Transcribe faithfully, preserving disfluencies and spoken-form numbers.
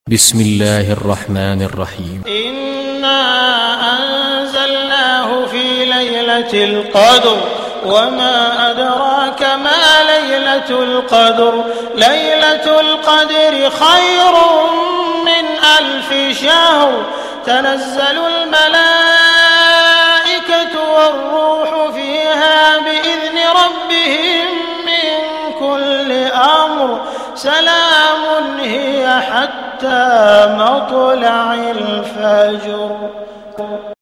بسم الله الرحمن الرحيم إنا أنزلناه في ليلة القدر وما أدراك ما ليلة القدر ليلة القدر خير من ألف شهر تنزل الملائكة والروح فيها بإذن ربهم من كل أمر سلام هي حتى مطلع الفجر.